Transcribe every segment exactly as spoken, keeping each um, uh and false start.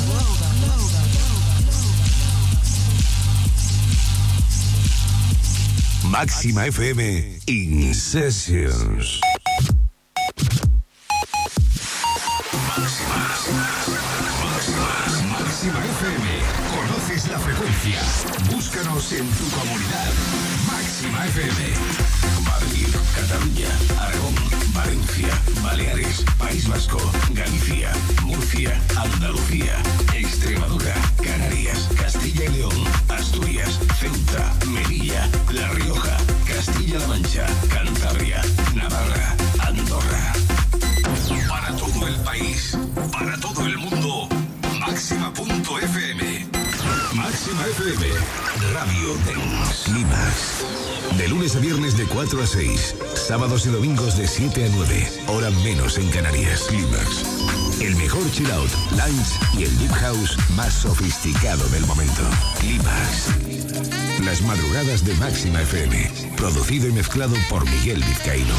Máxima F M In Sessions. Máxima. Máxima. Máxima F M. ¿Conoces la frecuencia? Búscanos en tu comunidad. Máxima F M. Madrid, Cataluña, Aragón, Valencia, Baleares, País Vasco, Galicia, Murcia, Andalucía, Extremadura, Canarias, Castilla y León, Asturias, Ceuta, Melilla, La Rioja, Castilla-La Mancha, Cantabria, Navarra, Andorra. Para todo el país, para todo el mundo, Máxima punto F M. Máxima F M, Radio Dance. Clímax. De lunes a viernes de cuatro a seis. Sábados y domingos de siete a nueve. Hora menos en Canarias. Clímax. El mejor chill out, lounge y el deep house más sofisticado del momento. Clímax. Las madrugadas de Máxima F M. Producido y mezclado por Miguel Vizcaíno.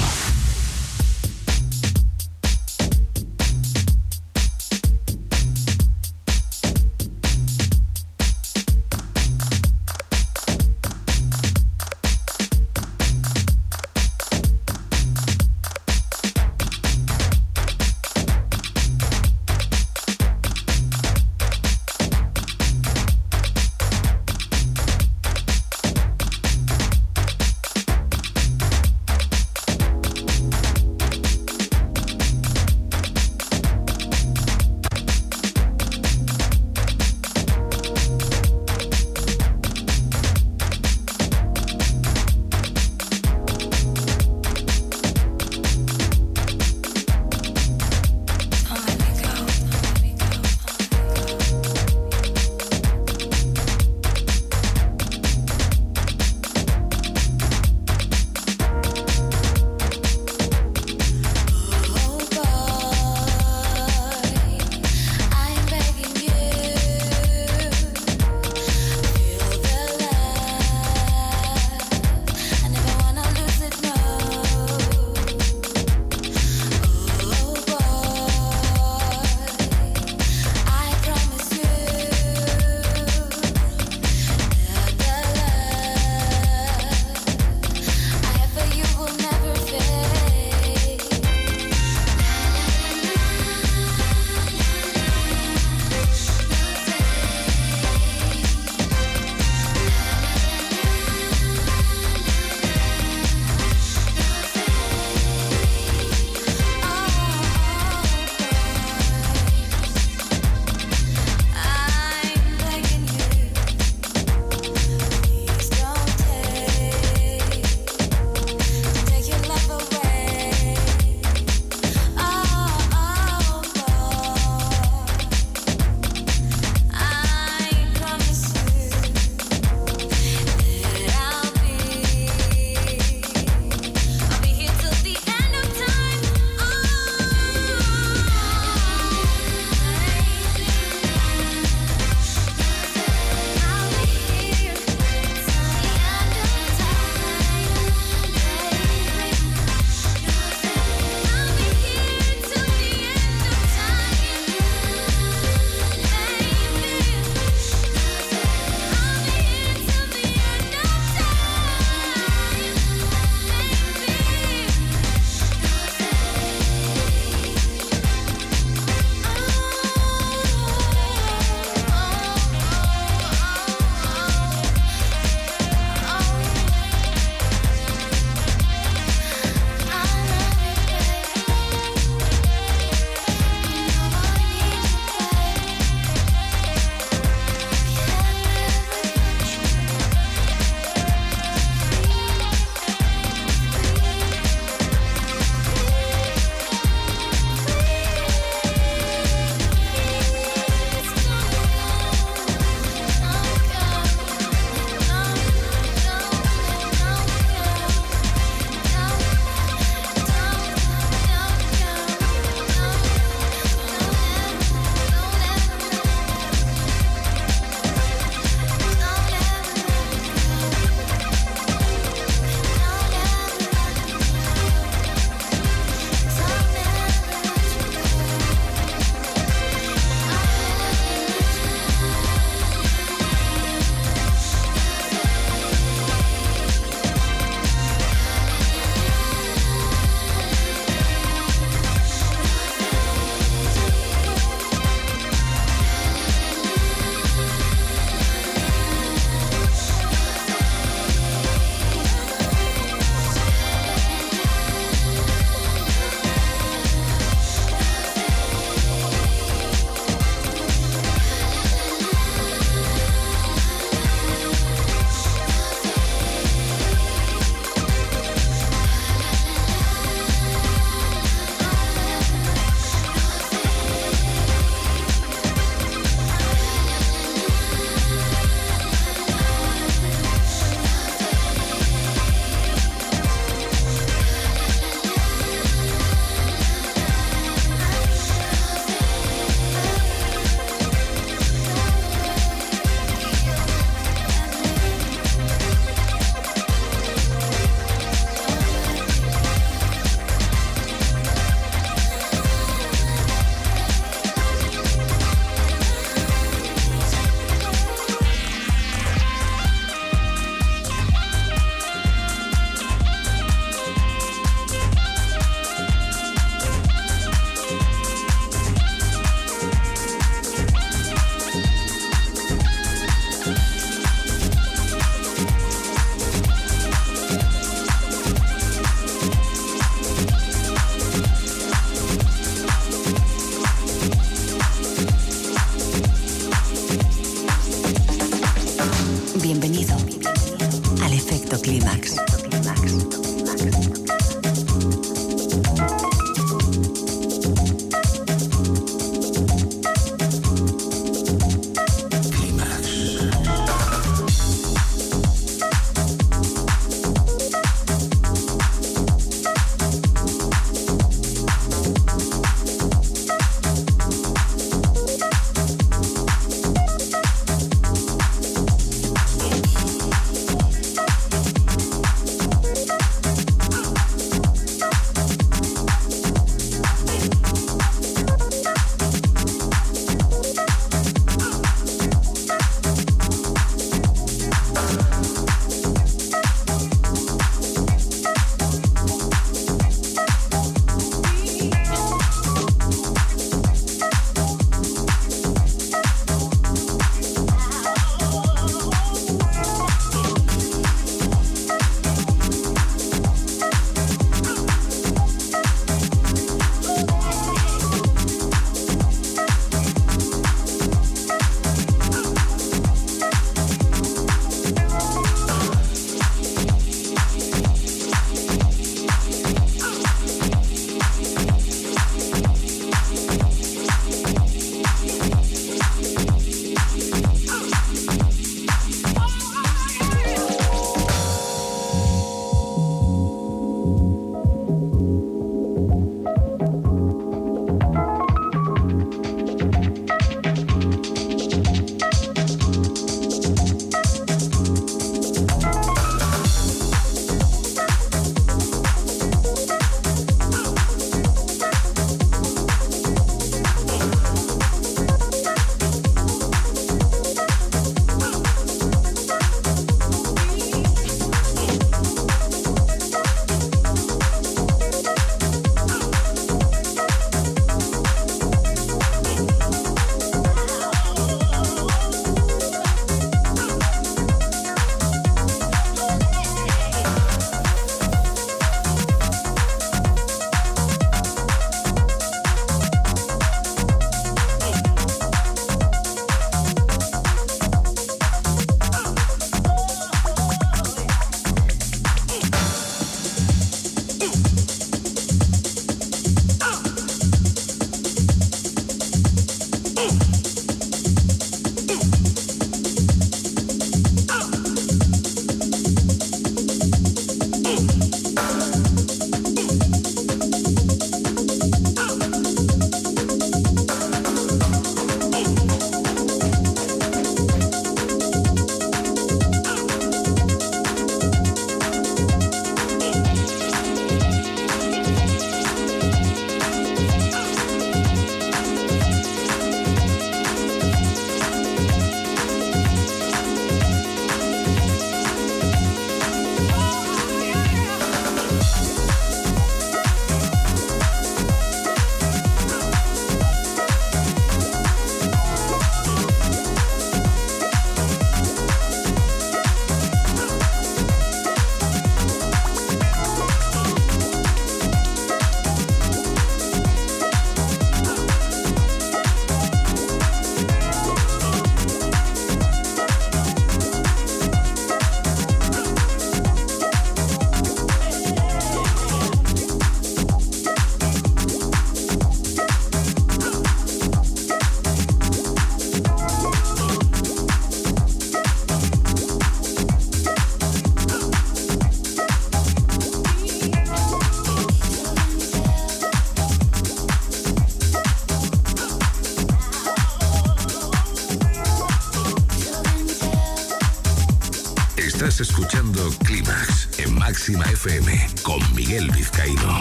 Estás escuchando Clímax en Máxima F M con Miguel Vizcaíno.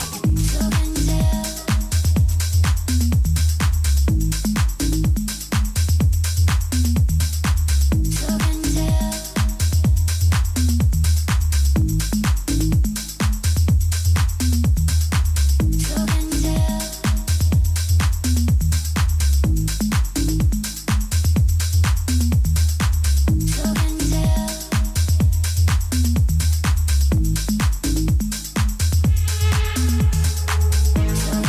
So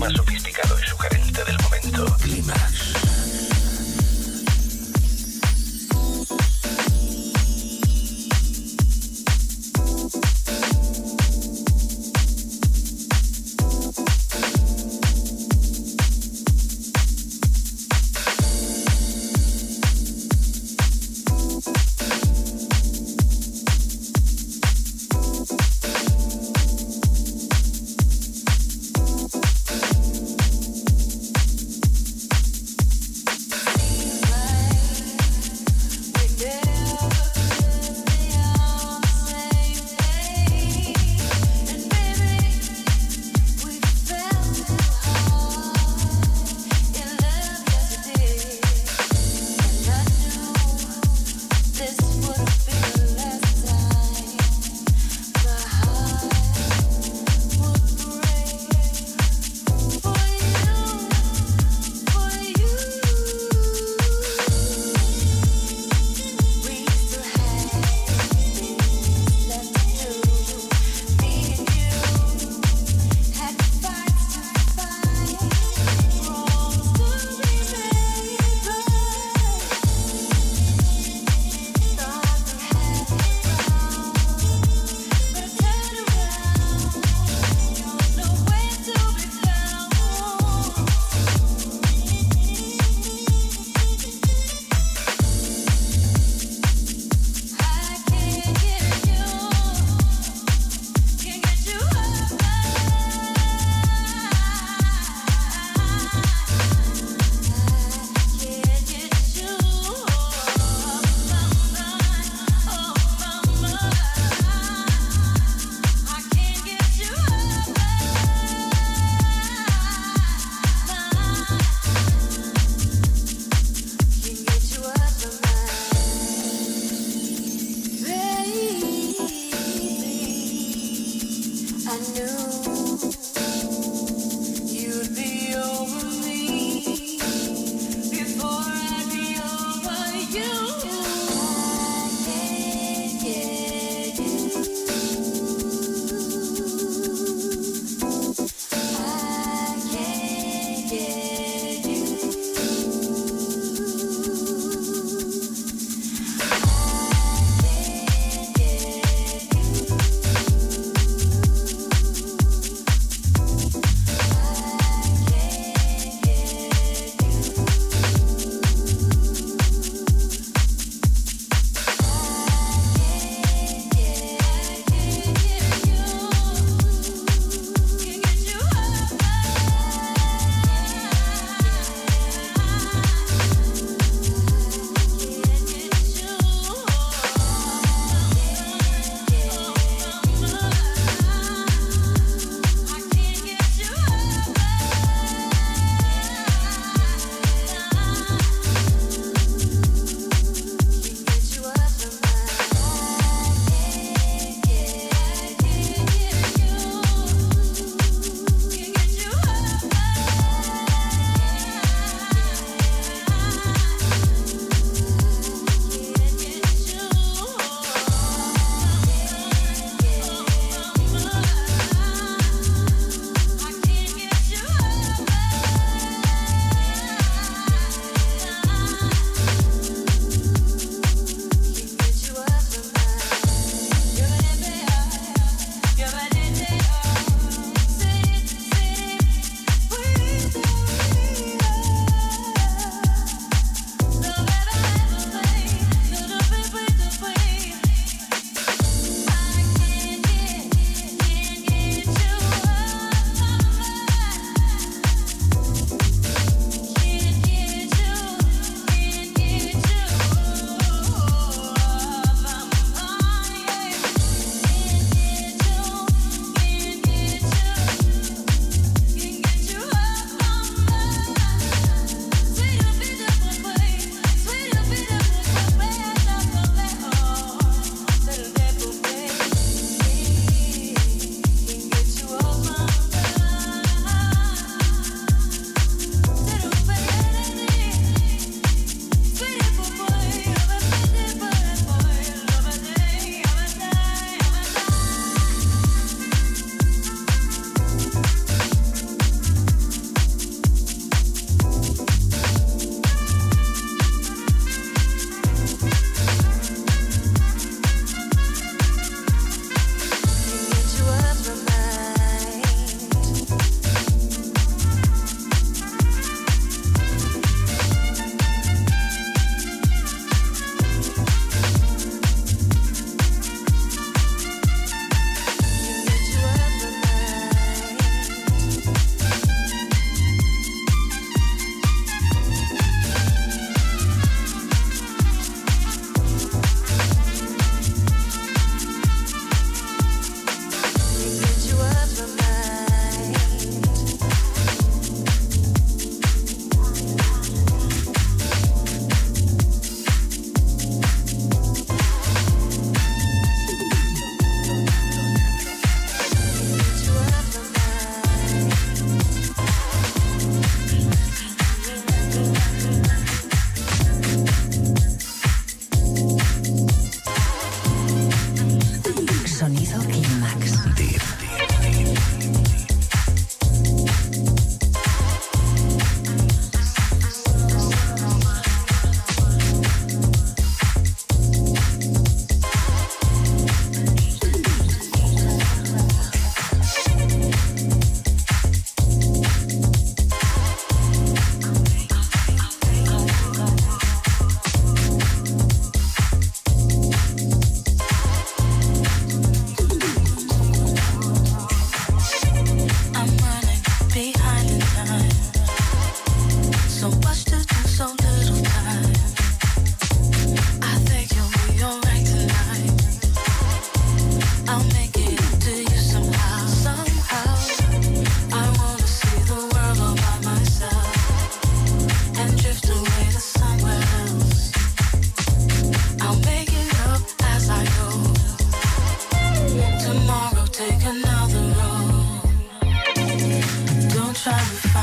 más sofisticado y sugerente del momento. Clímax.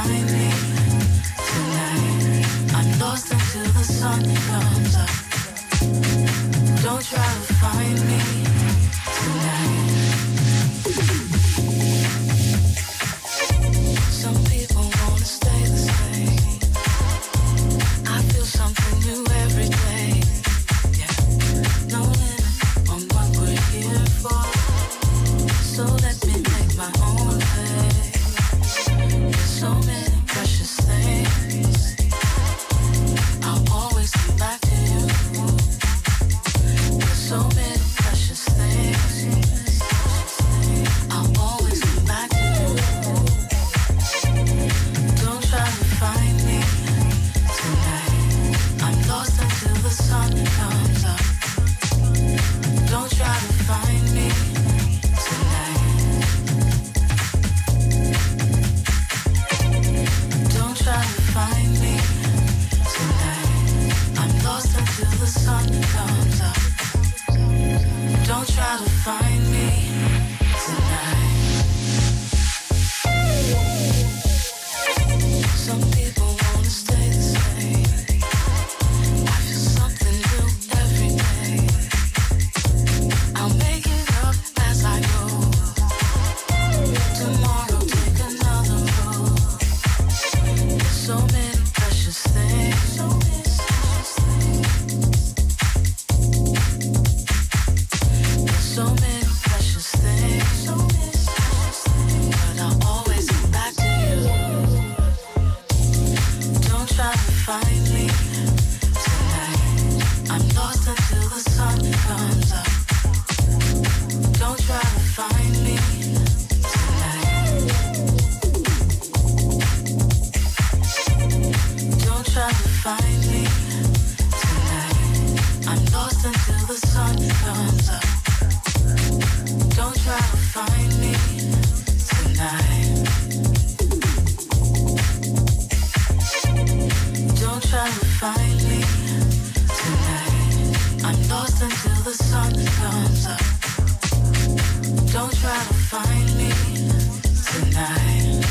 find me tonight. I'm lost until the sun comes up. Don't try to find me tonight. Some people wanna stay the same. I feel something new every day. Yeah, no limit on what we're here for. So let me make my own way. There's so many precious things. I'll always come back to you. There's so many precious things. I'll always come back to you. Don't try to find me tonight. I'm lost until the sun comes up. Don't try to find me tonight. Don't try to find me tonight. I'm lost until the sun comes up. Don't try to find me tonight. Some people wanna stay the same. I feel something new every day. I'll make it up as I go. Tomorrow take another road. There's so many precious things. So many precious things. There's so many precious things. So many precious things. But I'll always come back to you. Don't try to find me tonight. I'm lost until the sun comes up. Don't try to find me tonight. Don't try to find me tonight. I'm lost until the sun comes up. Don't try to find me tonight. Don't try to find me tonight. I'm lost until the sun comes up. Don't try to find me tonight.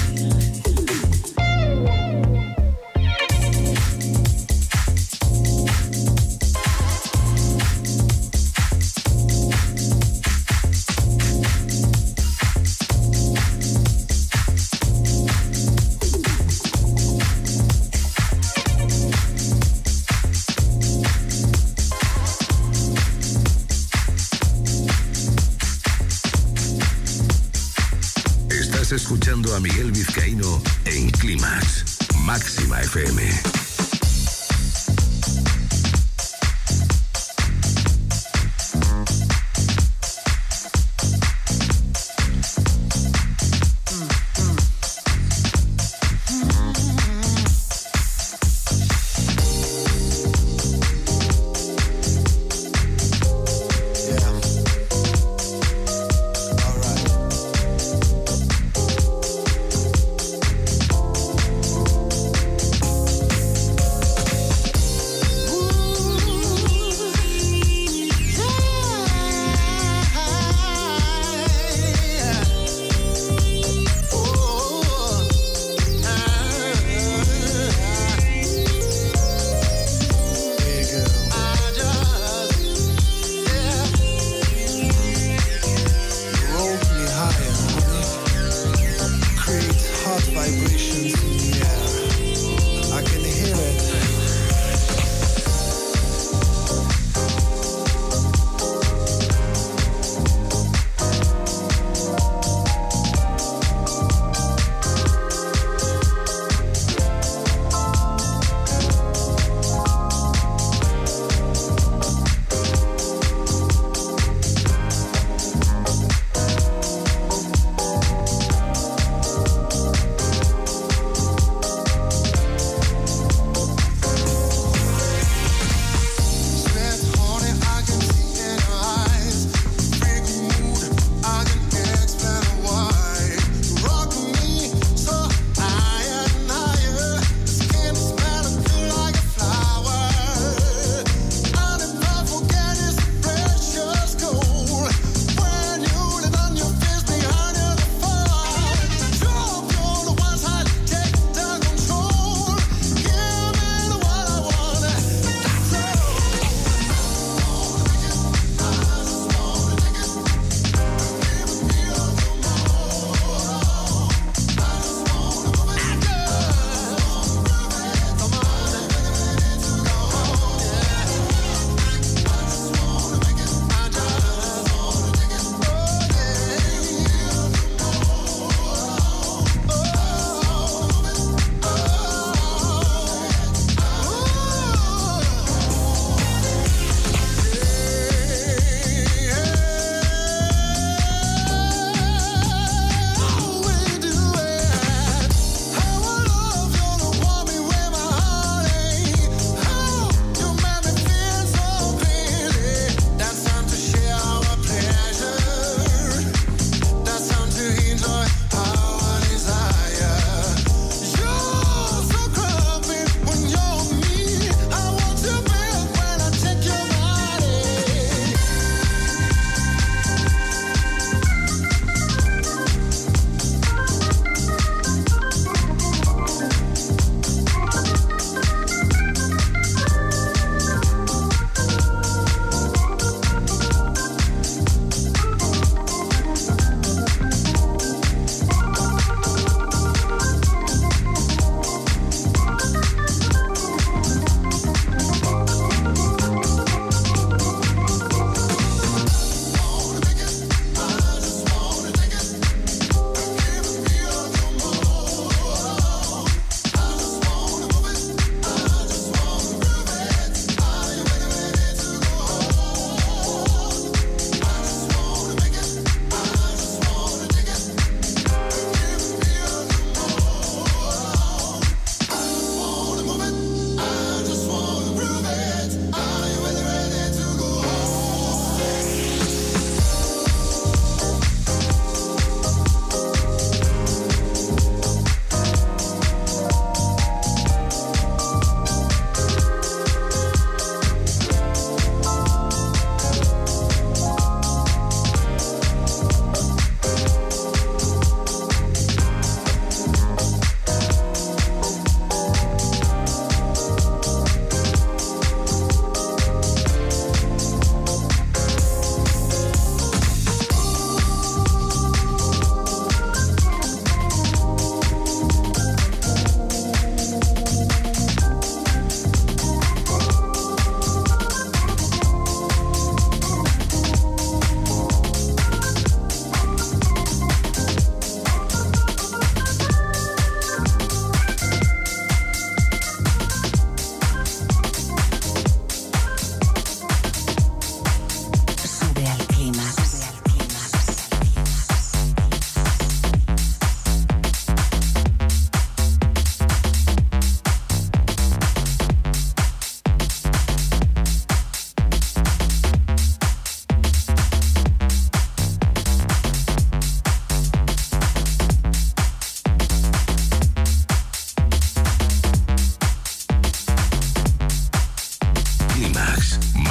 Estás escuchando a Miguel Vizcaíno en Clímax, Máxima F M. Alright.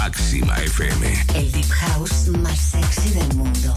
Máxima F M. El Deep House más sexy del mundo.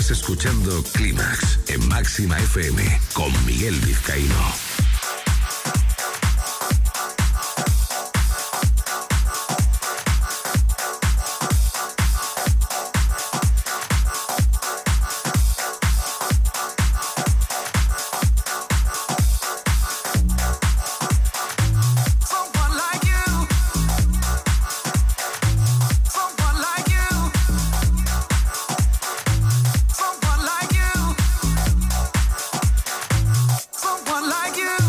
Estás escuchando Clímax en Máxima F M con Miguel Vizcaíno. Like you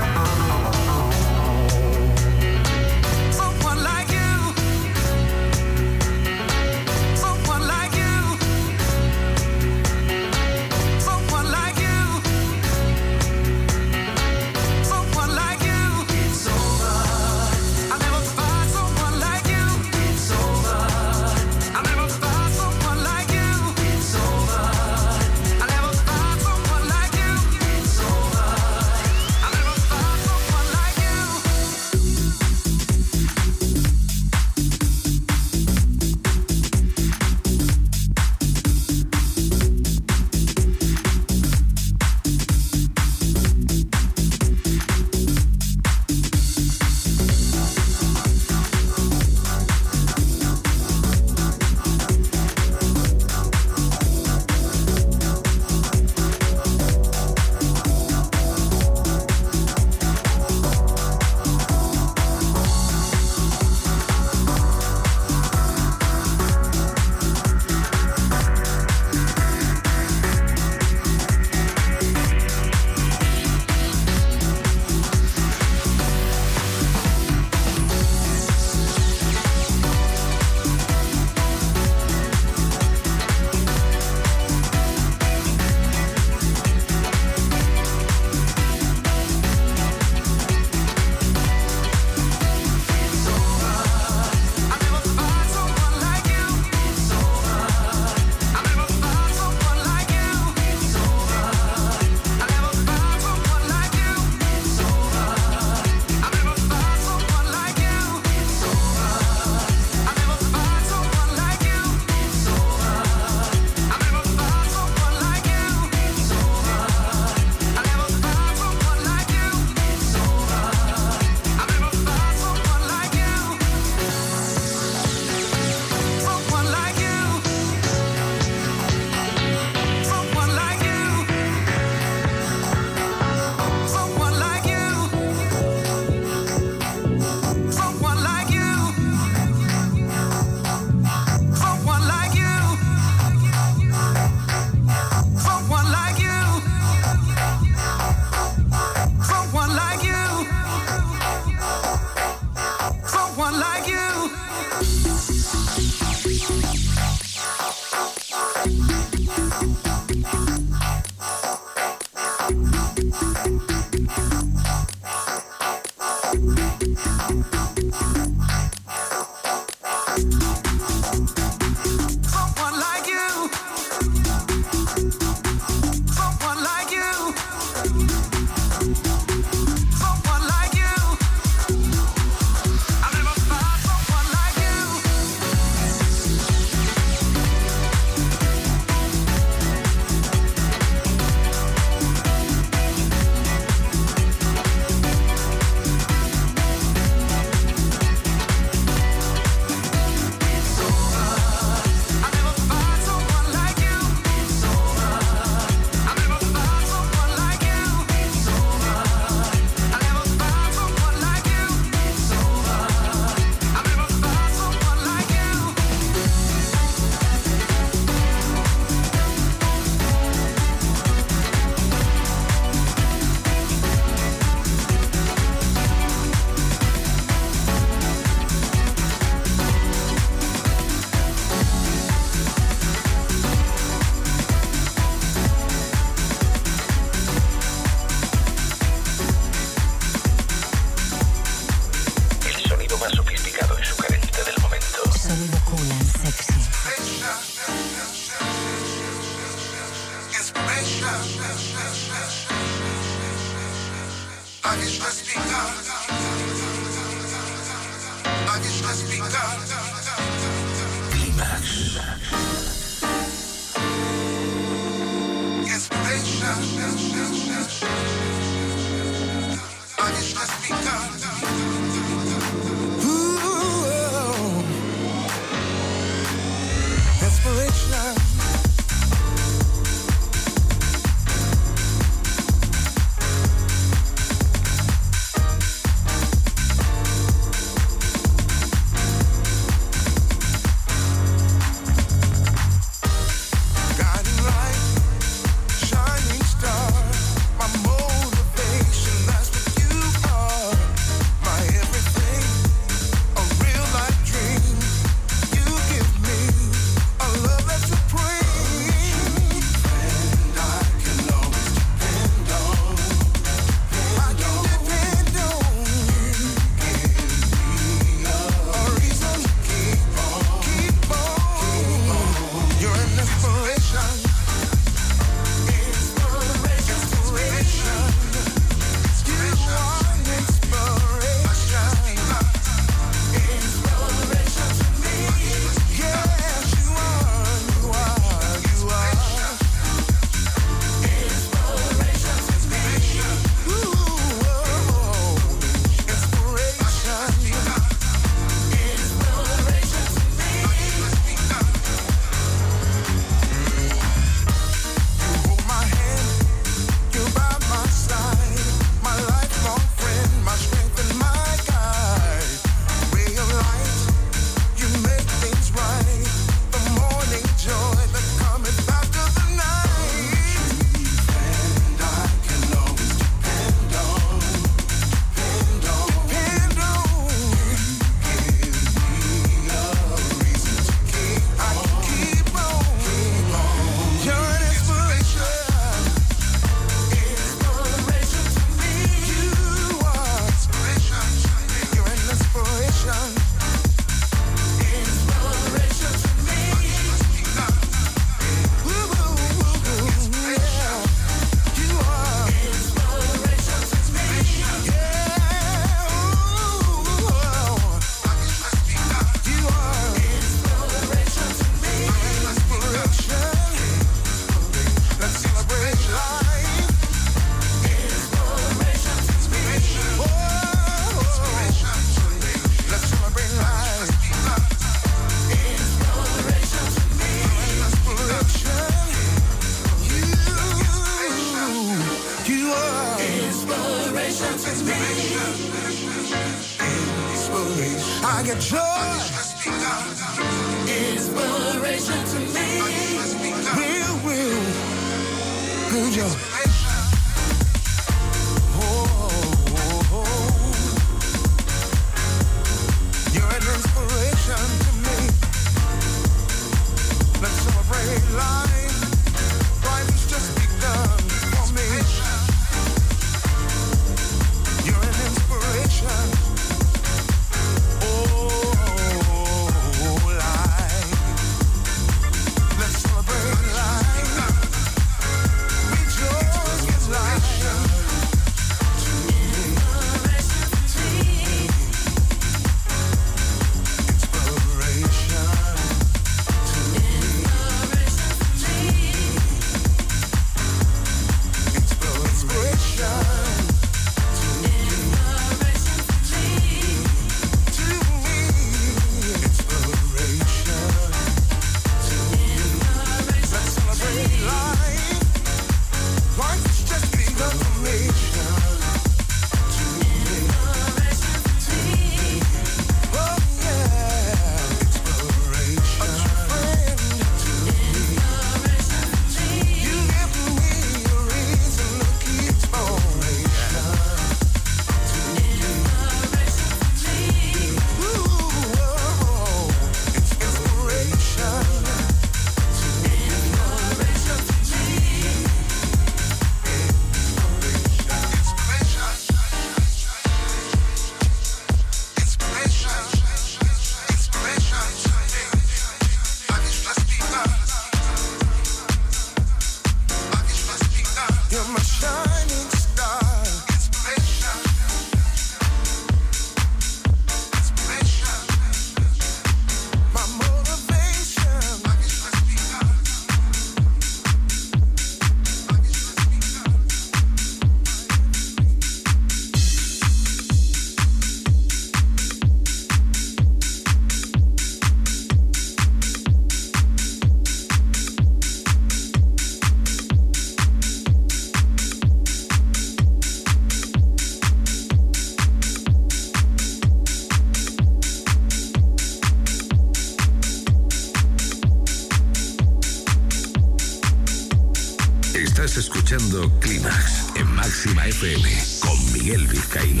Escuchando Clímax en Máxima F M con Miguel Vizcaíno.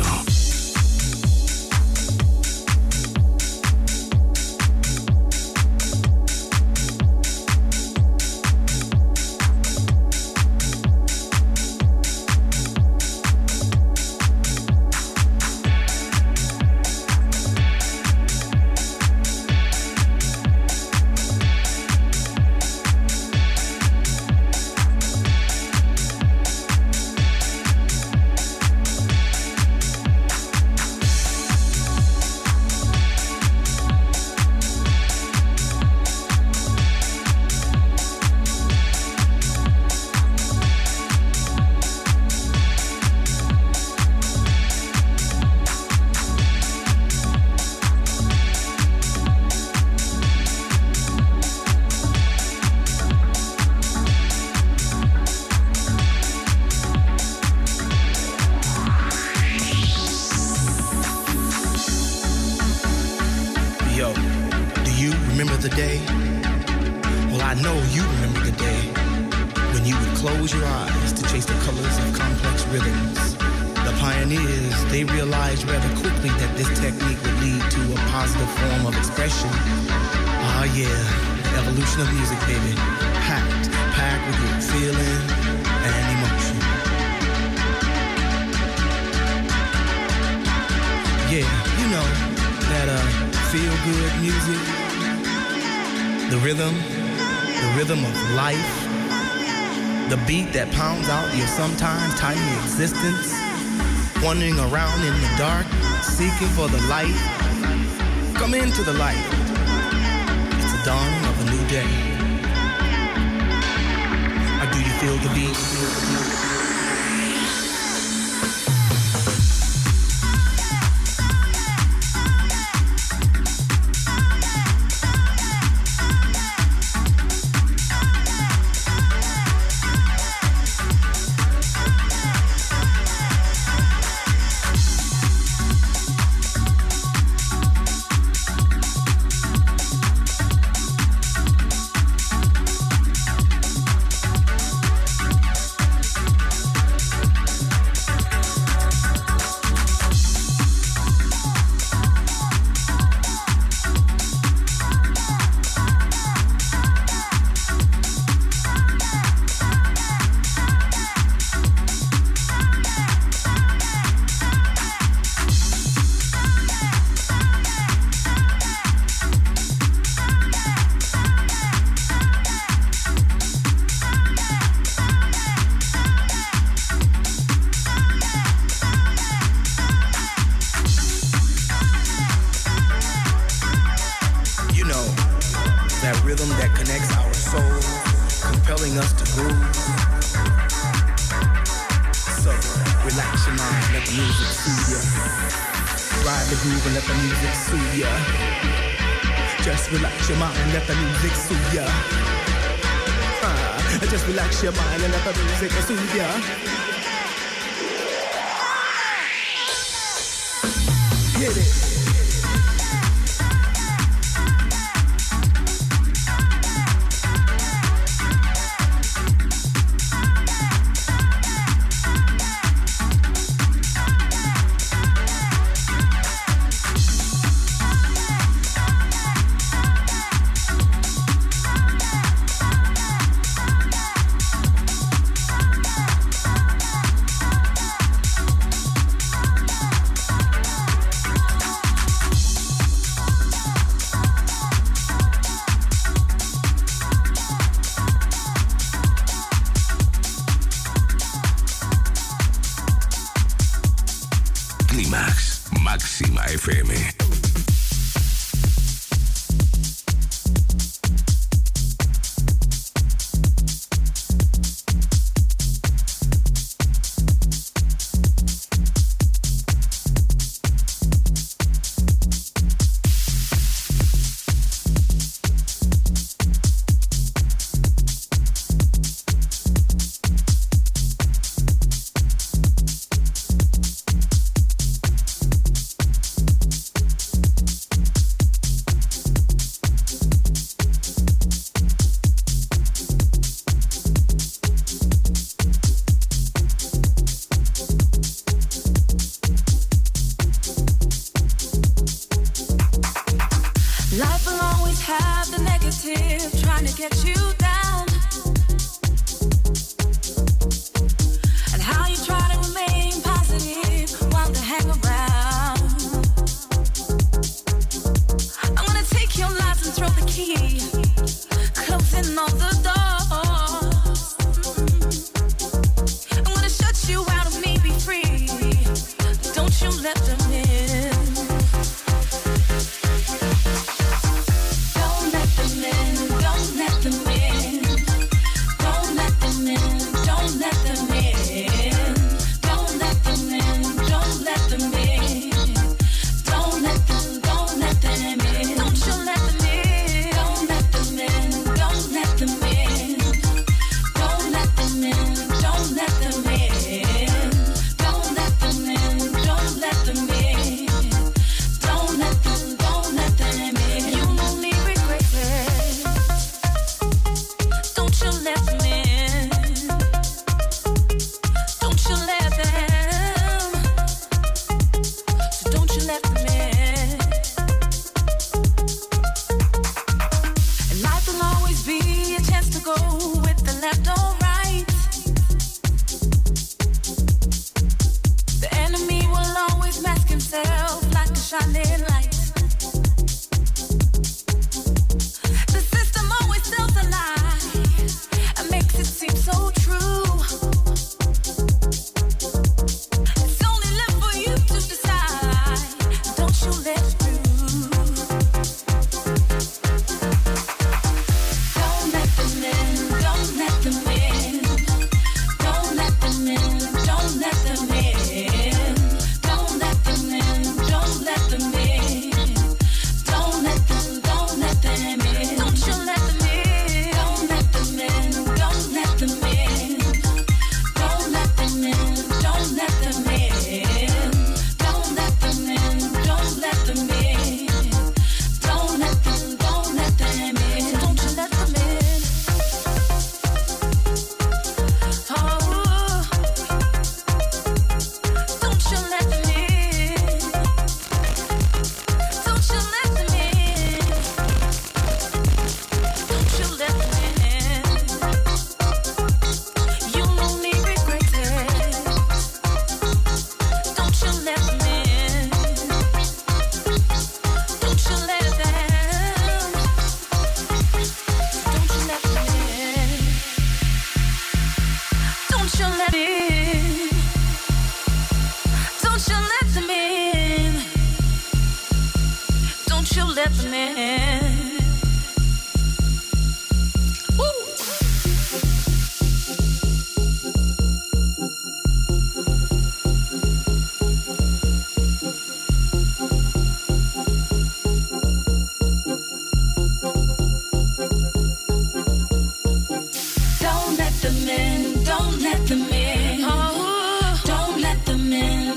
That pounds out your sometimes tiny existence, wandering around in the dark, seeking for the light. Come into the light. It's the dawning of a new day. Or do you feel the beat? Máxima F M.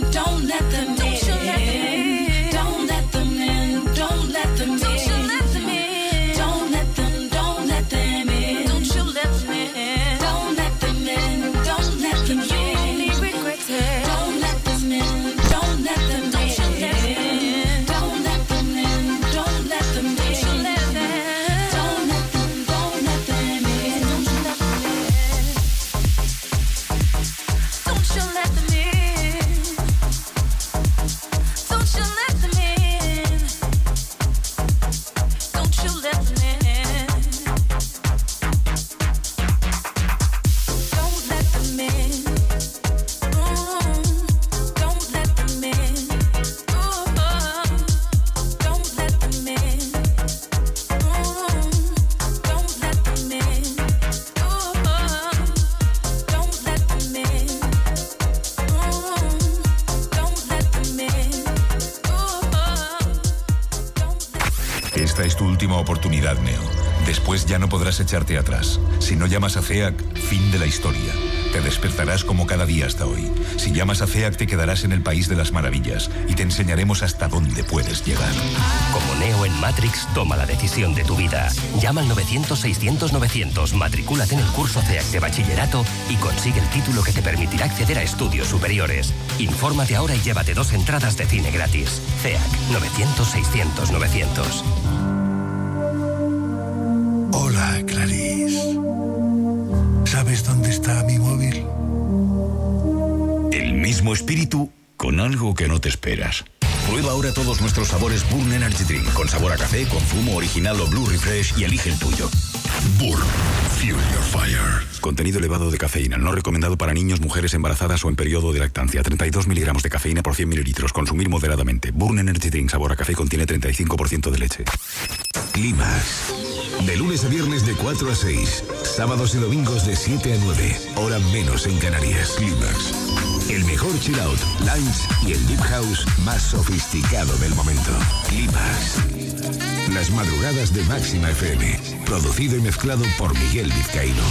Don't you let them in, don't let them in. Esta es tu última oportunidad, Neo. Después ya no podrás echarte atrás. Si no llamas a C E A C, fin de la historia. Te despertarás como cada día hasta hoy. Si llamas a C E A C, te quedarás en el país de las maravillas y te enseñaremos hasta dónde puedes llegar. Como Neo en Matrix, toma la decisión de tu vida. Llama al novecientos seiscientos novecientos, matricúlate en el curso C E A C de bachillerato y consigue el título que te permitirá acceder a estudios superiores. Infórmate ahora y llévate dos entradas de cine gratis. C E A C, novecientos seiscientos novecientos. Hola, Clarice. ¿Sabes dónde está mi móvil? El mismo espíritu con algo que no te esperas. Prueba ahora todos nuestros sabores Burn Energy Drink, con sabor a café, con zumo original o Blue Refresh, y elige el tuyo. Burn. Fuel your fire. Contenido elevado de cafeína, no recomendado para niños, mujeres embarazadas o en periodo de lactancia. treinta y dos miligramos de cafeína por cien mililitros. Consumir moderadamente. Burn Energy Drink sabor a café contiene treinta y cinco por ciento de leche. Clímax. De lunes a viernes de cuatro a seis. Sábados y domingos de siete a nueve. Hora menos en Canarias. Clímax. El mejor chill out, lounge y el deep house más sofisticado del momento. Clímax. Las madrugadas de Máxima F M. Producido y mezclado por Miguel Vizcaíno.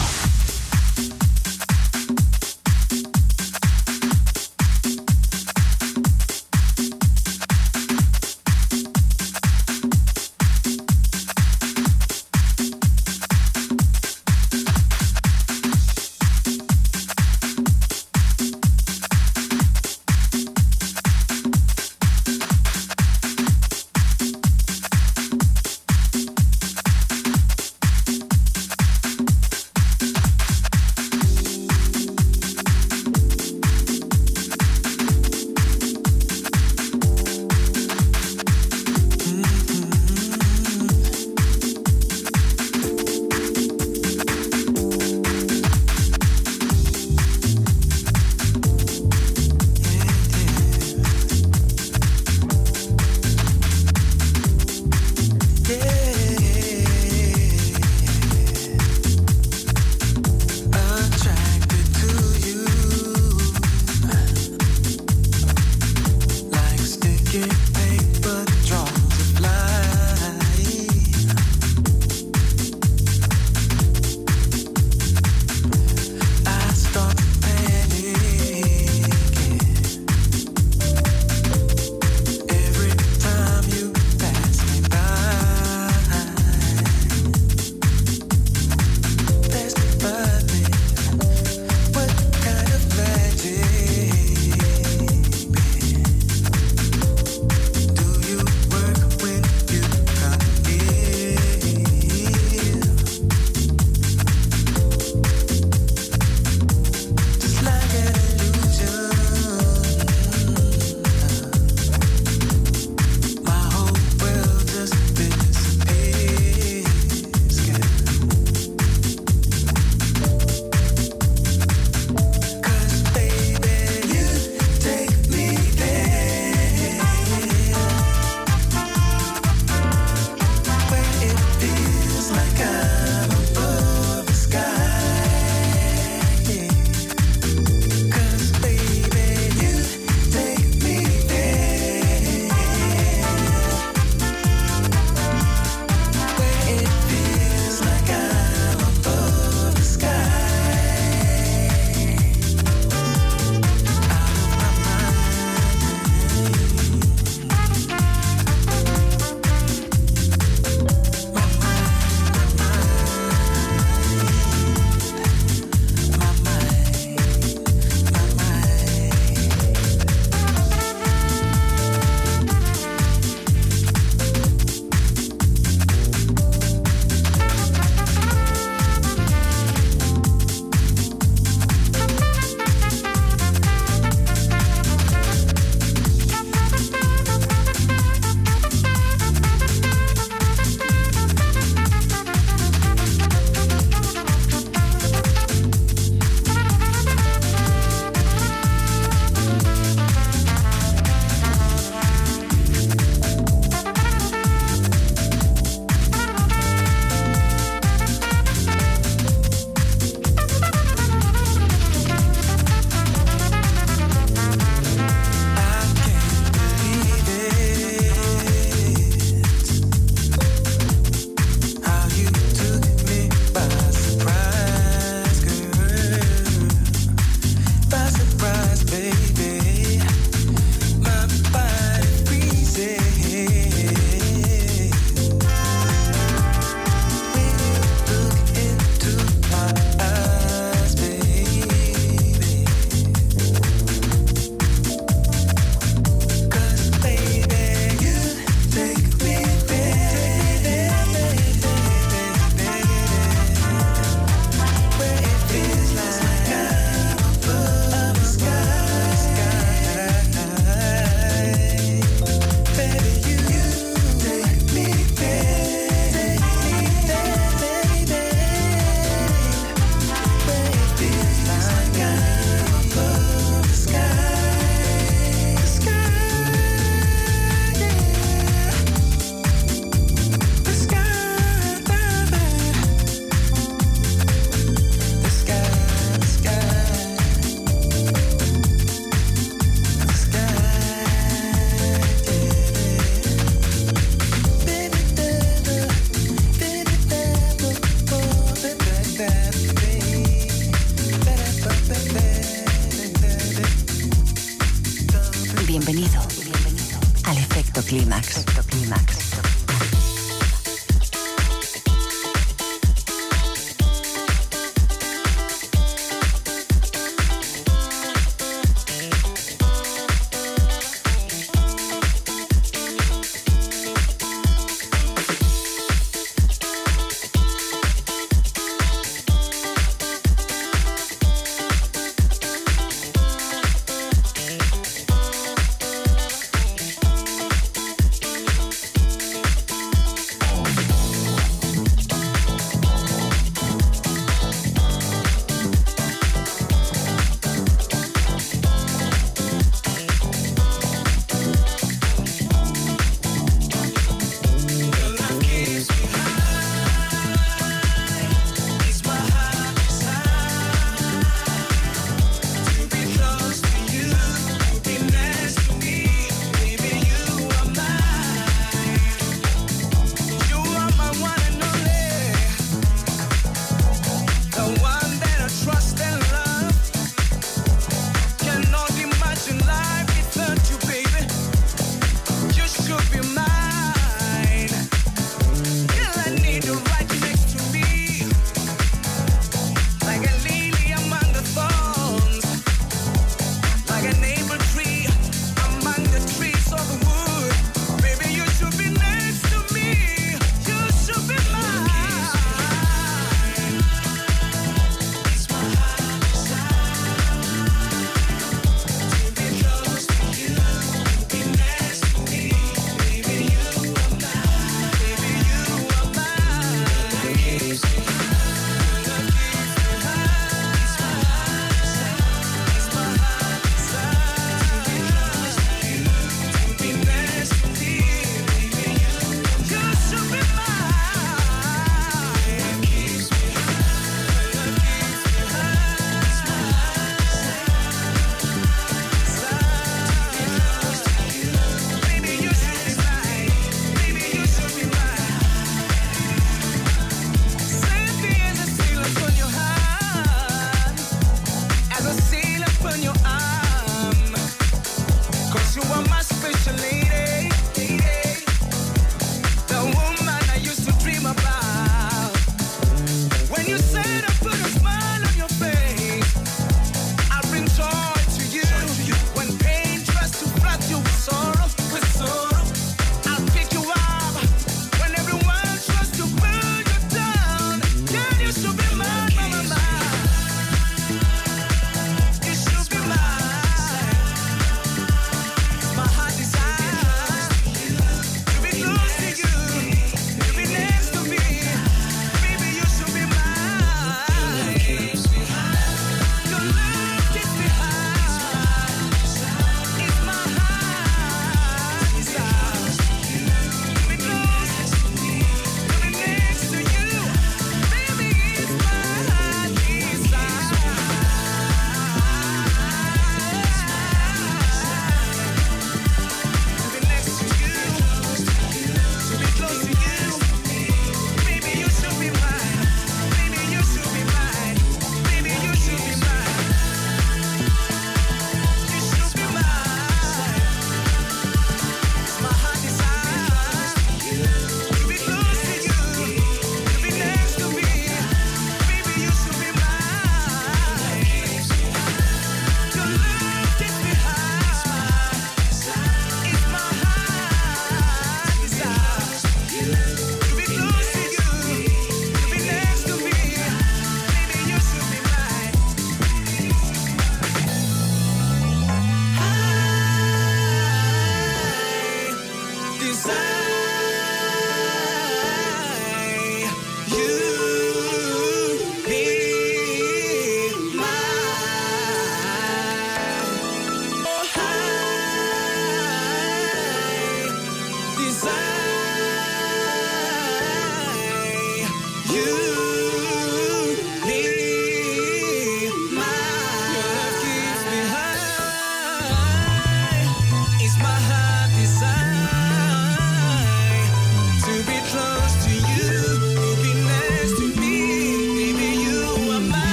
Efecto Clímax. Efecto Clímax.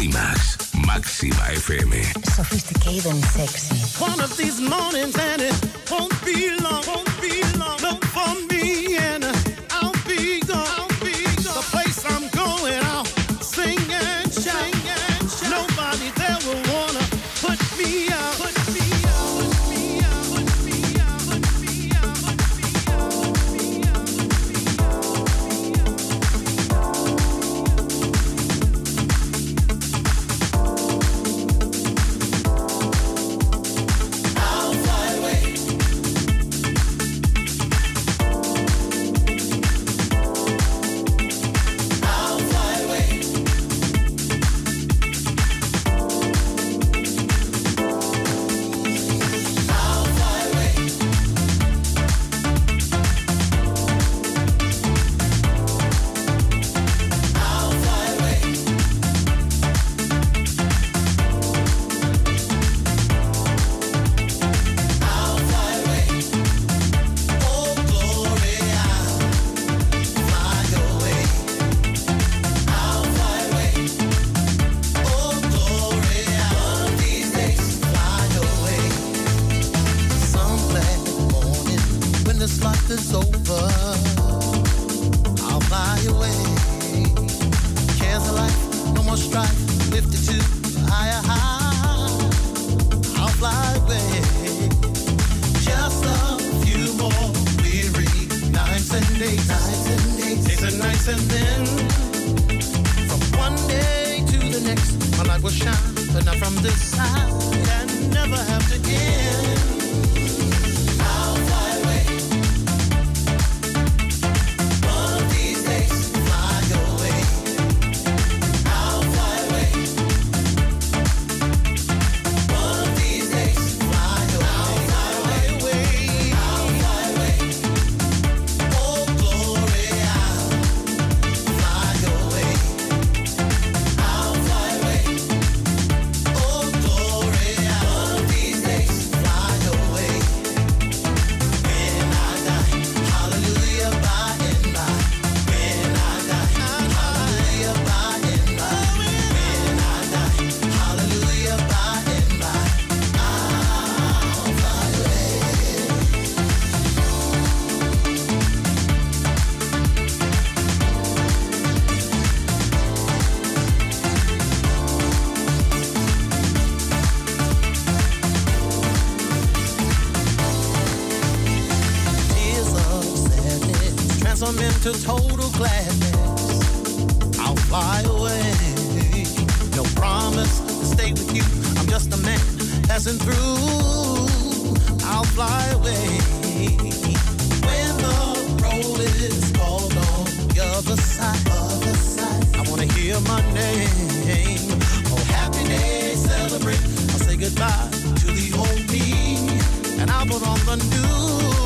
Clímax, Máxima F M. Sophisticated and sexy. One of these mornings and it won't be long, won't be long. Look for me and I'll be gone, I'll be gone. The place I'm going, I'll sing and shout, sing and shout. Nobody there will wanna put me out, put me out, put me out, put me out, put me out, put me out, put me out, put I'll fly away. I'll fly away. I'll fly away. I'll fly away. I'll fly away. Oh glory, I'll fly away. I'll fly away. Oh glory, I'll these days fly away. Some glad morning when this life is over, I'll fly away. Cares of life, no more strife, lifted to higher high. I'll fly away. Just a few more weary nights and days, nights and days, days and nights, and then from one day to the next, my light will shine, but not from this side, and never have to end. I'll fly away. One of these days, fly away. I'll fly away. One of these days, fly away. I'll fly away. I'll fly away. Oh glory, I'll fly away. I'll fly away. Oh glory, one of these days, fly away. When I die, hallelujah, by and by. When I die, hallelujah, by and by. When I die, hallelujah, by and by. I'll fly away. Tears of sadness transform into total gladness. I'll fly away. No promise to stay with you. I'm just a man passing through. I'll fly away. When the roll is called on the other side, other side, I wanna hear my name. Oh, happy day, celebrate. I'll say goodbye to the old me, and I'll put on the new.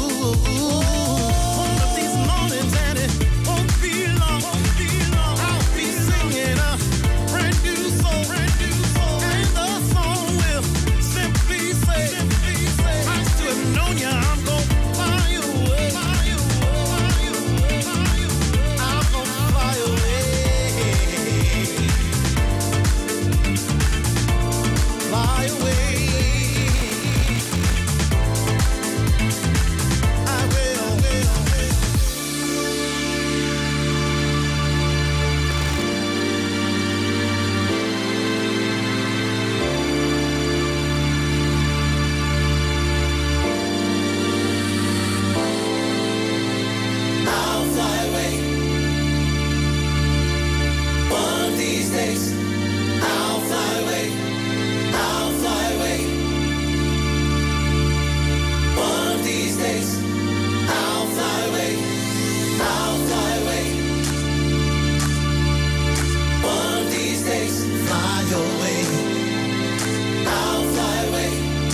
One of these mornings, and it won't be long, won't be long. I'll be singing a brand new song, brand new song, and the song will simply say, simply say, I still have known ya. I'm gonna fly away, fly away, fly away, fly away. I'm gonna fly away, fly away. I will, will, will. I'll fly away. One of these days, I'll fly away. I'll fly away. One of these days, I'll fly away. I'll fly away. One of these days, fly away. I'll fly away.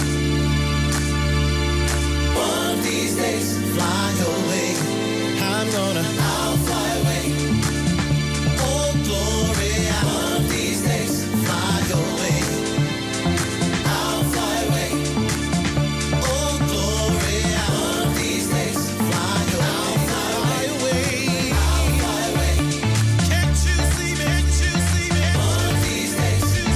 One of these days, fly away. I'm gonna. I'll fly away. Oh glory, one of these days, fly away. I'll fly away. Oh glory, one of these days, fly away. I'll fly away. I'll fly away. Can't you see me? Can't you see me? One of these days,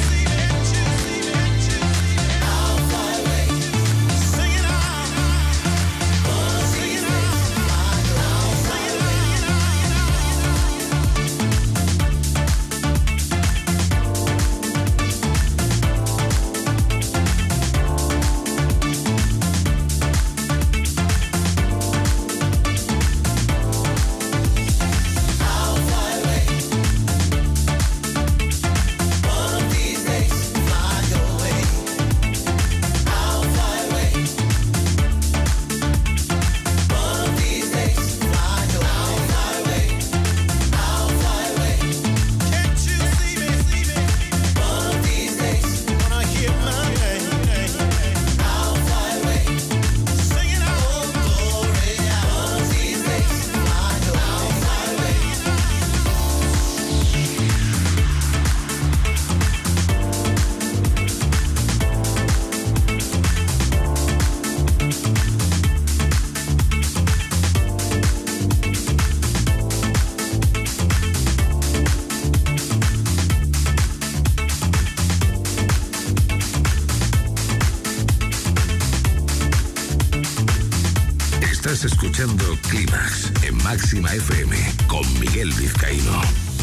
Estás escuchando Clímax en Máxima F M con Miguel Vizcaíno.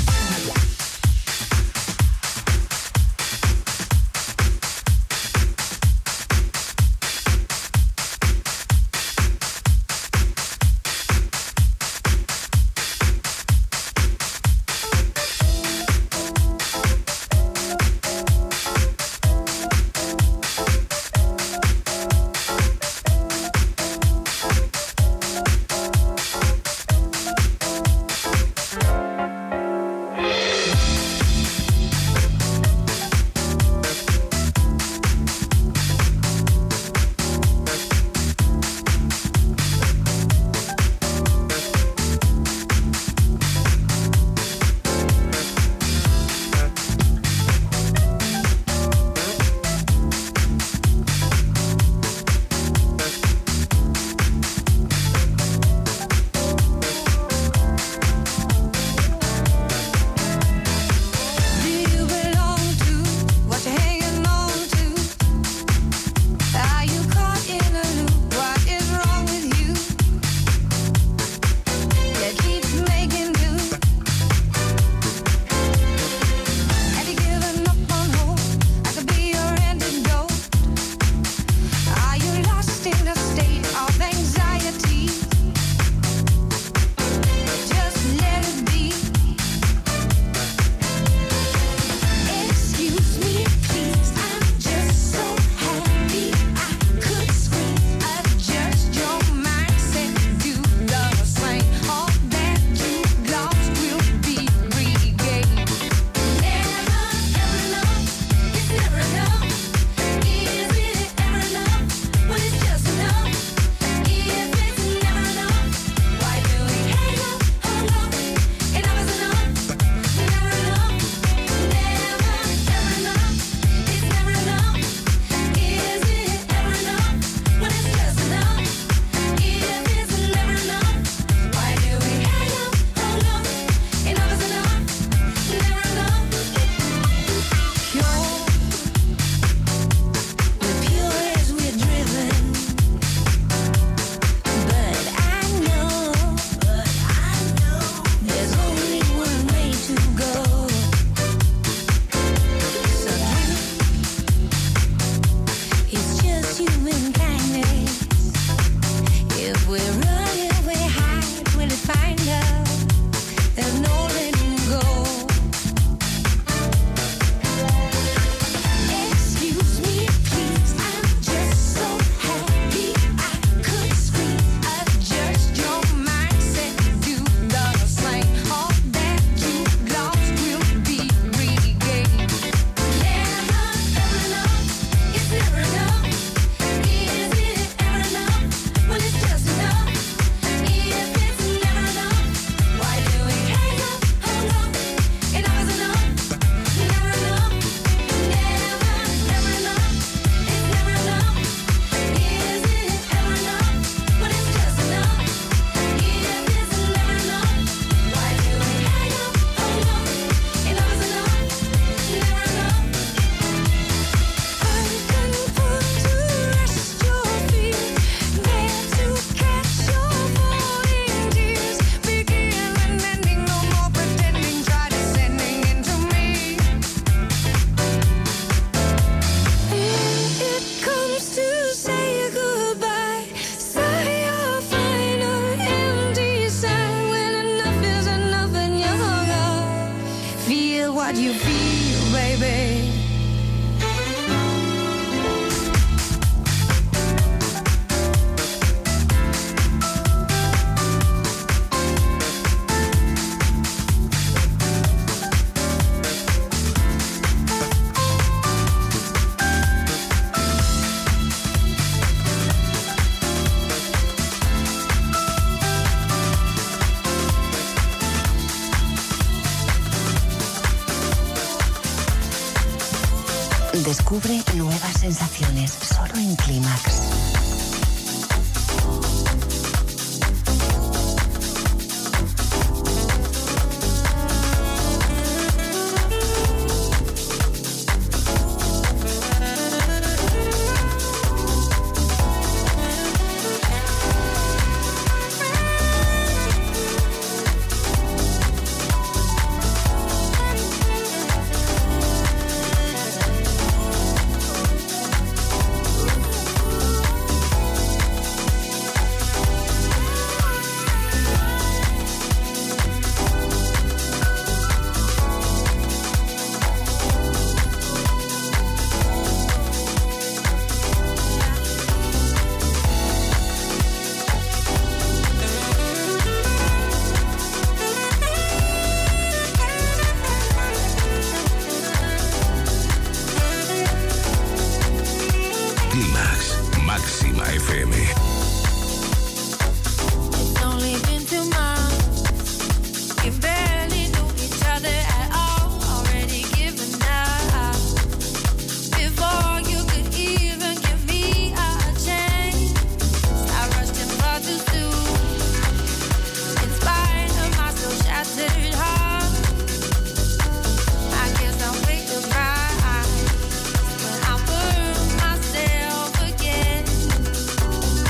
Descubre nuevas sensaciones solo en Clímax. F M. It's only been two months. You barely knew each other at all. Already given up. Before you could even give me a chance, I rushed in far too soon. In spite of my so shattered heart, I guess I'm quick to cry when I burn myself again.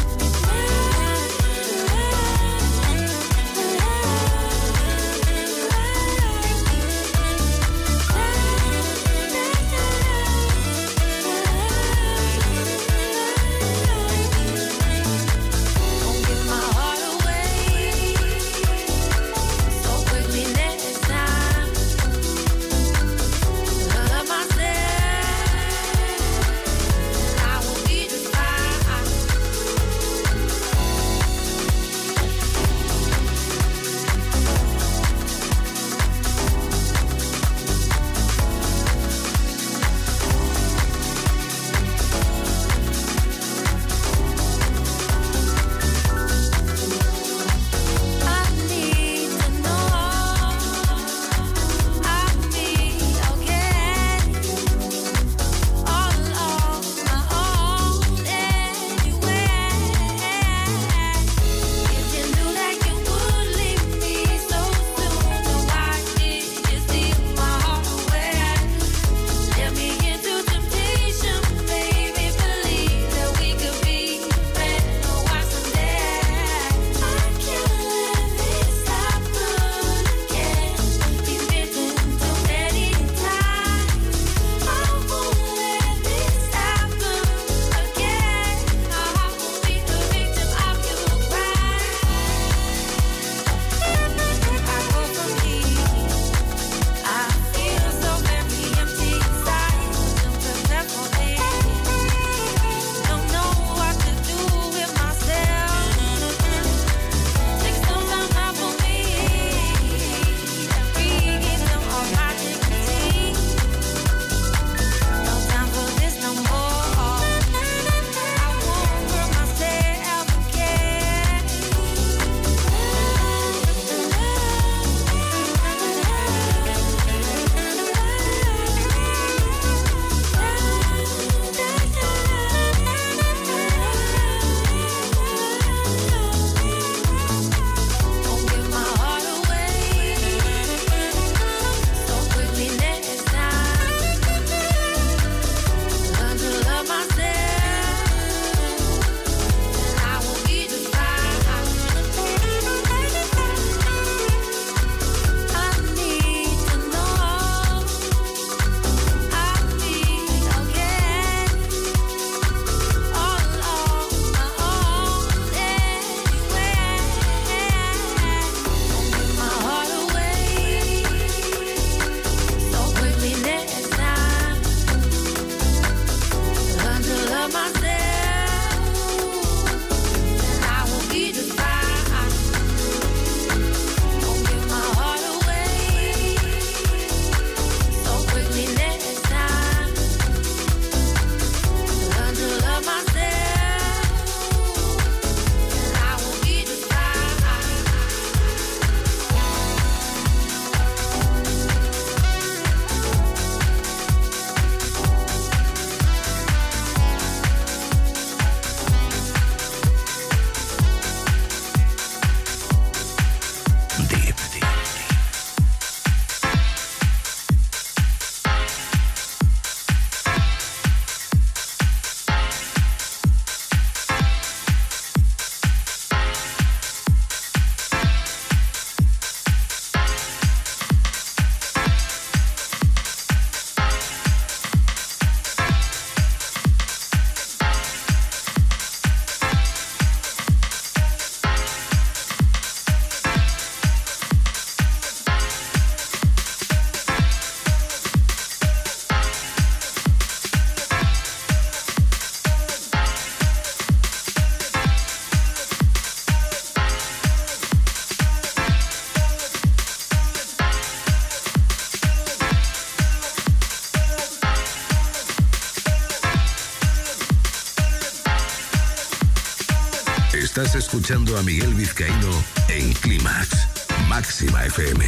Estás escuchando a Miguel Vizcaíno en Clímax, Máxima F M.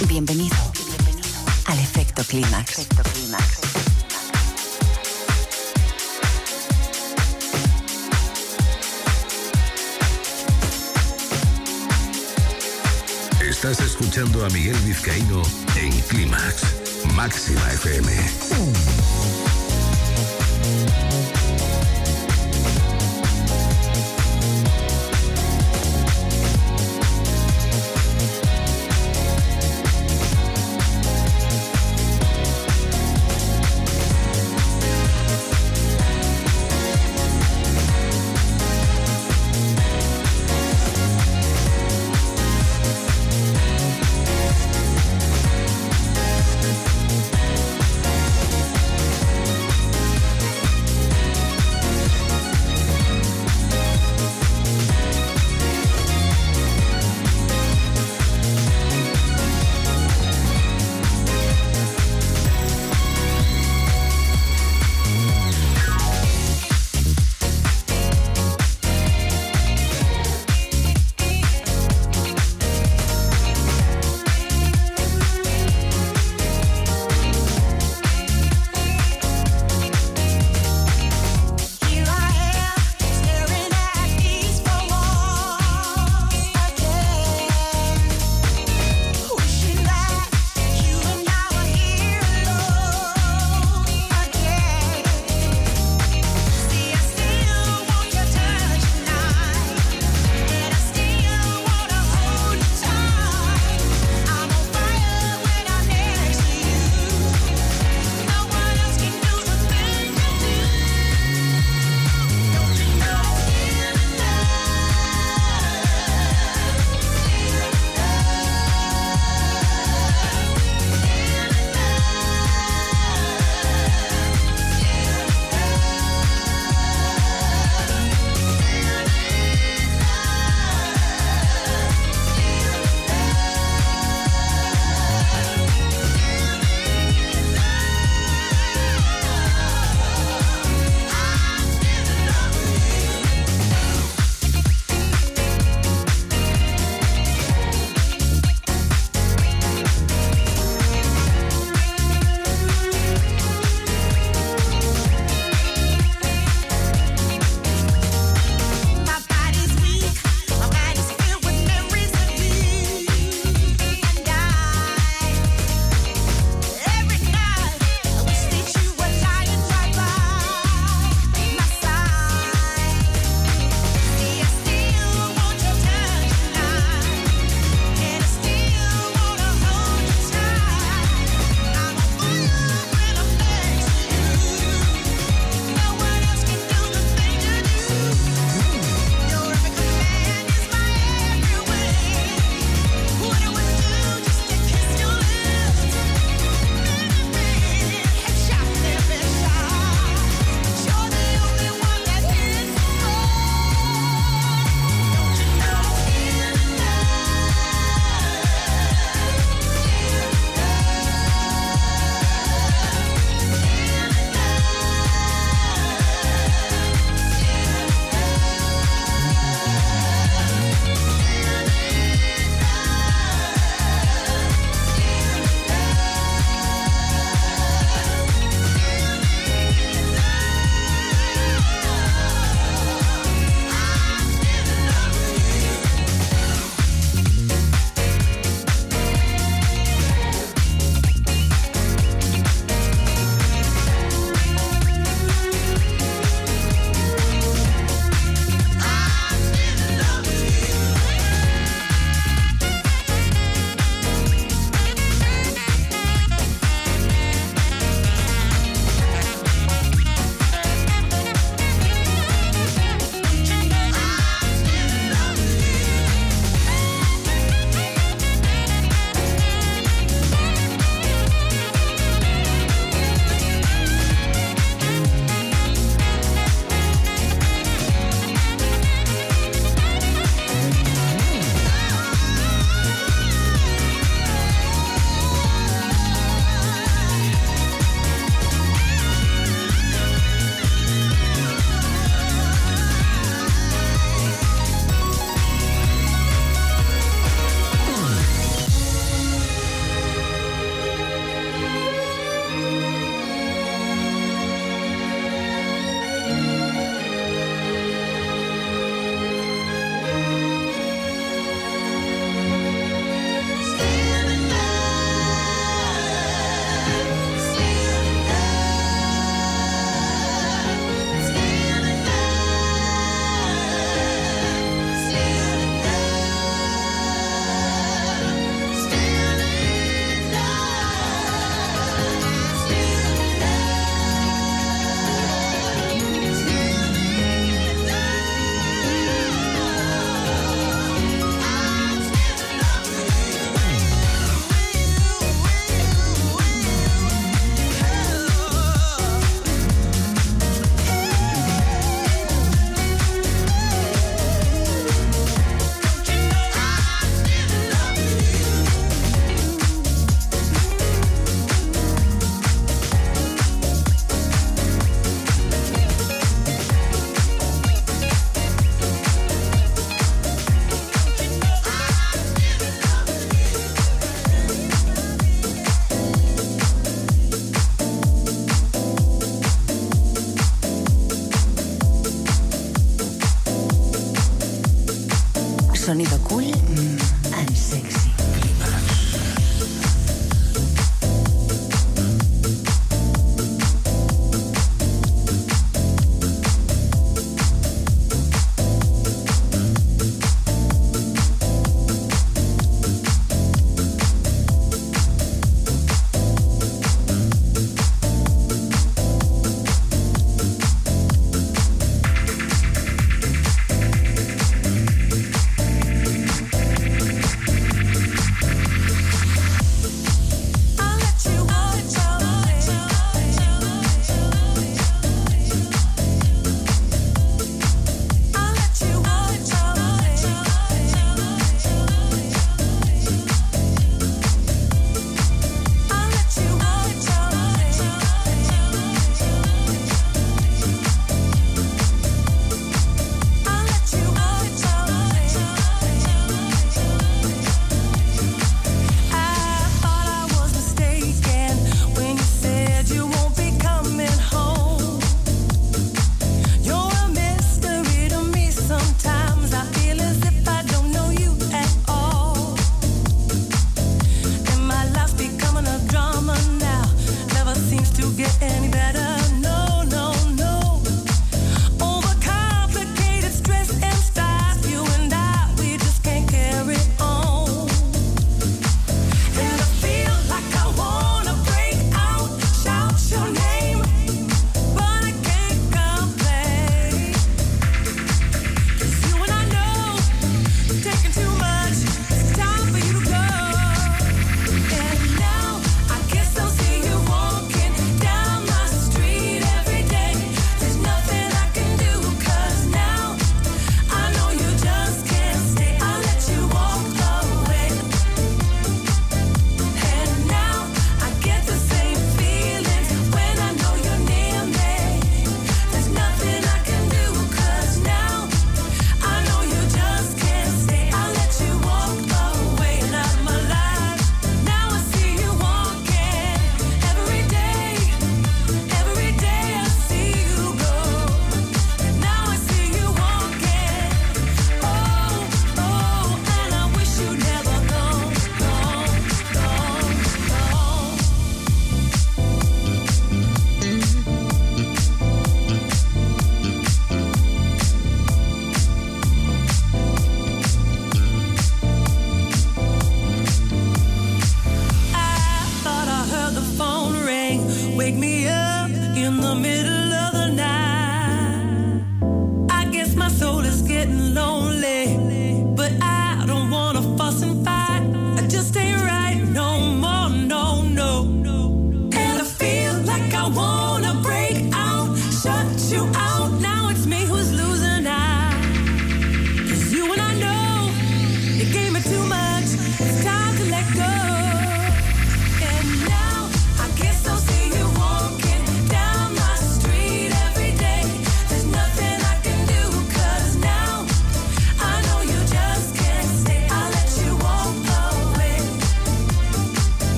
Bienvenido, bienvenido al efecto clímax. Efecto clímax. Estás escuchando a Miguel Vizcaíno en Clímax, Máxima F M.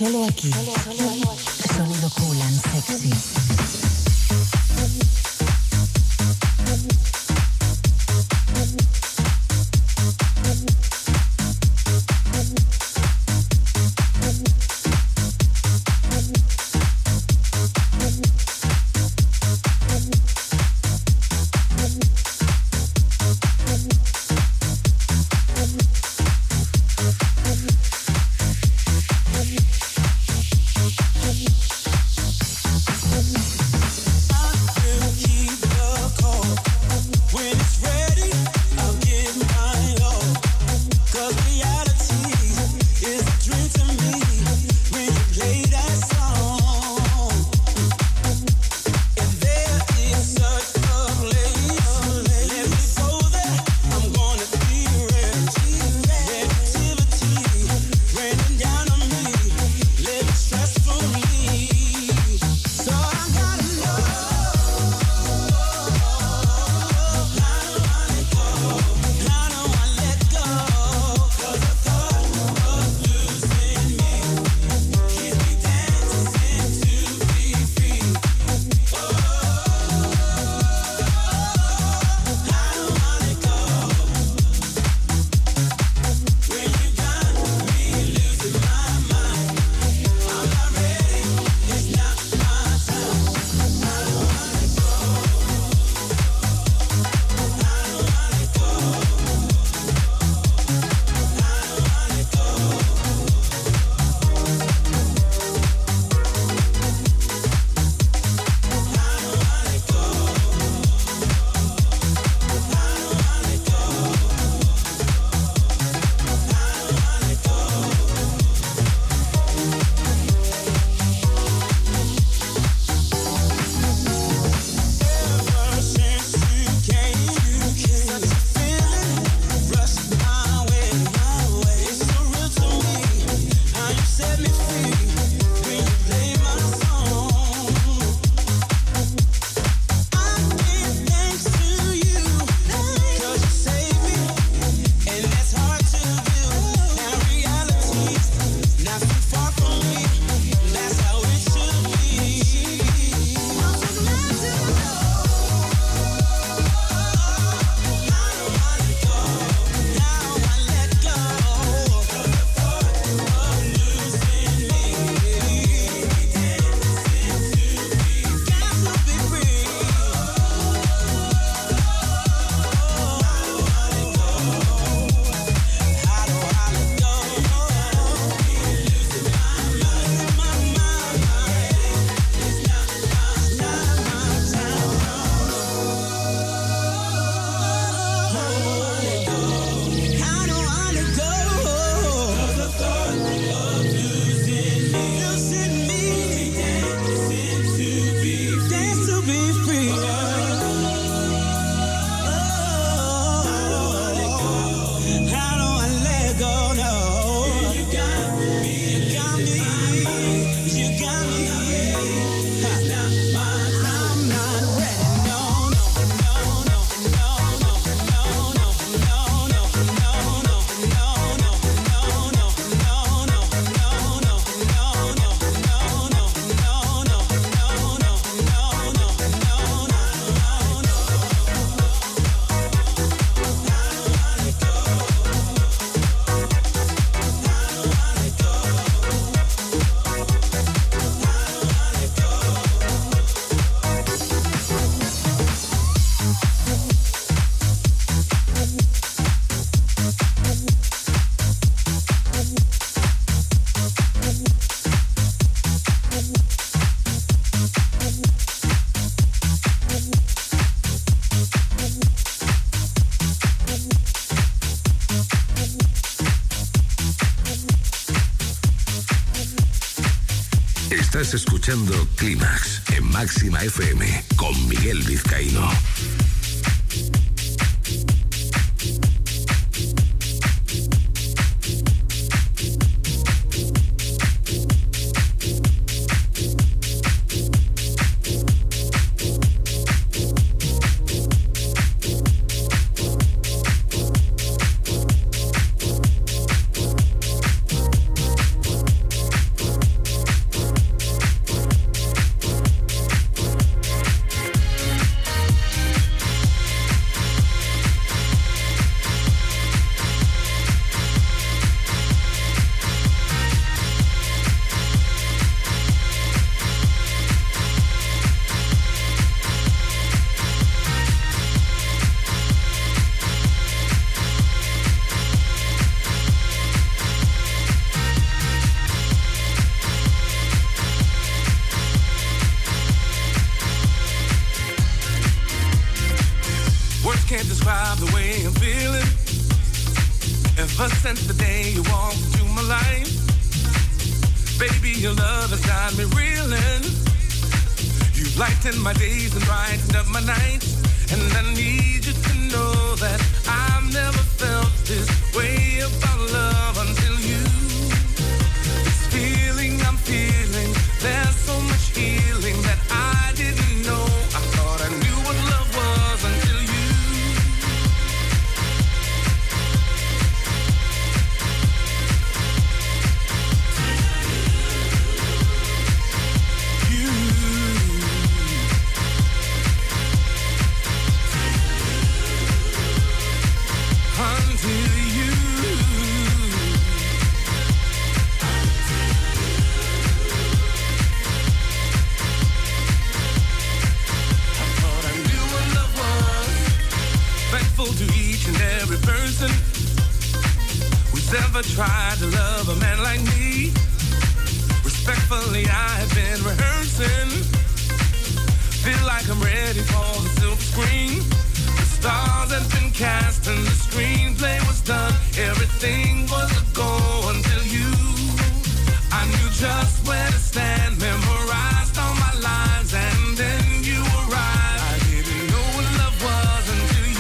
Solo aquí. Sonido cool and sexy. Estás escuchando Clímax en Máxima F M con Miguel Vizcaíno. Ever since the day you walked into my life, baby, your love has got me reeling. You've lightened my days and brightened up my nights, and I need you to know that I've never felt this way about love until you. This feeling I'm feeling, there's so much healing that I didn't know. I thought I knew what love was until you. To each and every person who's ever tried to love a man like me. Respectfully, I have been rehearsing. Feel like I'm ready for the silver screen. The stars have been cast and the screenplay was done. Everything was a go until you. I knew just where to stand, memorized all my lines, and then you arrived. I didn't know what love was until you.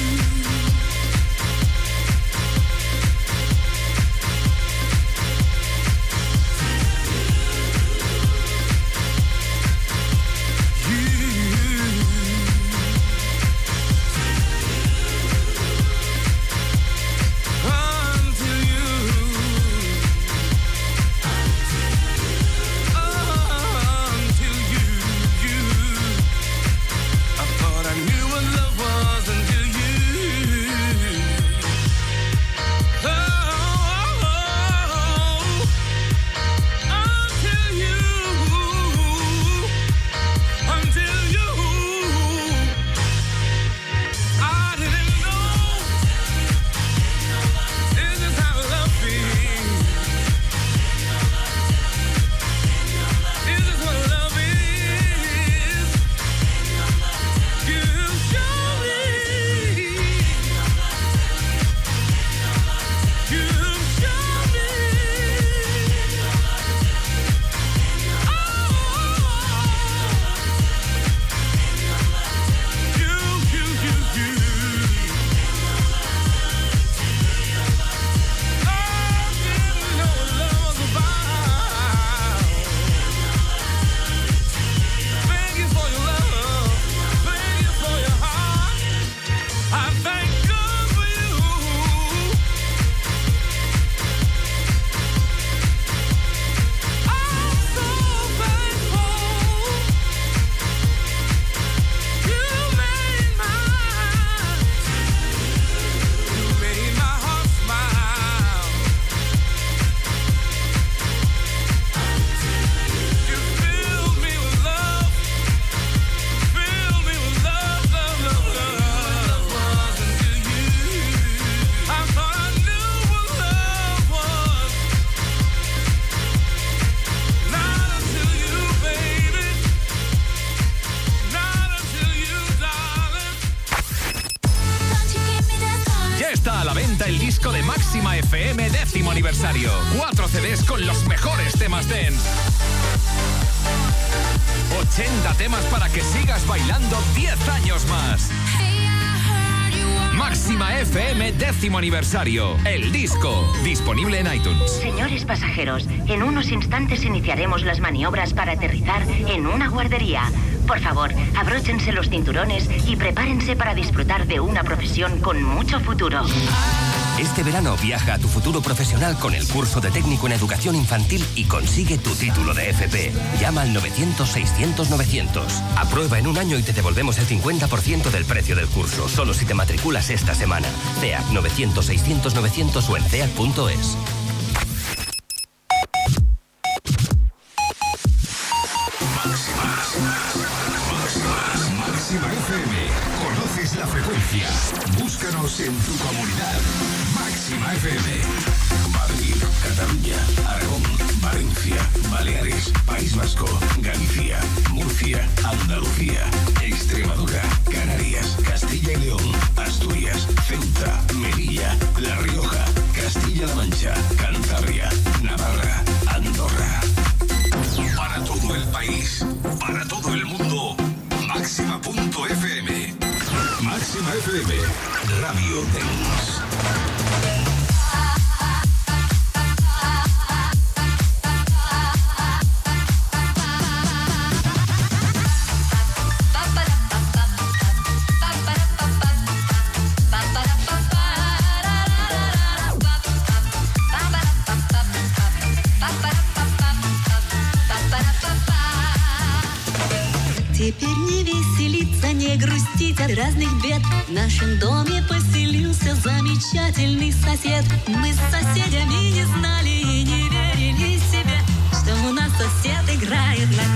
El disco de Máxima F M décimo aniversario. Cuatro C Ds con los mejores temas dance. ochenta temas para que sigas bailando diez años más. Máxima F M décimo aniversario. El disco. Disponible en iTunes. Señores pasajeros, en unos instantes iniciaremos las maniobras para aterrizar en una guardería. Por favor, abróchense los cinturones y prepárense para disfrutar de una profesión con mucho futuro. Este verano viaja a tu futuro profesional con el curso de técnico en educación infantil y consigue tu título de F P. Llama al novecientos seiscientos novecientos. Aprueba en un año y te devolvemos el cincuenta por ciento del precio del curso, solo si te matriculas esta semana. C E A C novecientos seiscientos novecientos o en C E A C punto es. Máxima F M. ¿Conoces la frecuencia. Búscanos en tu comunidad. Máxima F M. Madrid, Cataluña, Aragón, Valencia, Baleares, País Vasco, Galicia, Murcia, Andalucía, Extremadura, Canarias, Castilla y León, Asturias, Ceuta, Melilla, La Rioja, Castilla-La Mancha, Cantabria, Navarra, Andorra. Para todo el país, para todo el mundo, Máxima punto F M. Máxima F M, Radio Dance. Теперь не веселиться, не грустить от разных бед. В нашем доме поселился замечательный сосед. Мы с соседями не знали и не верили себе, что у нас сосед играет на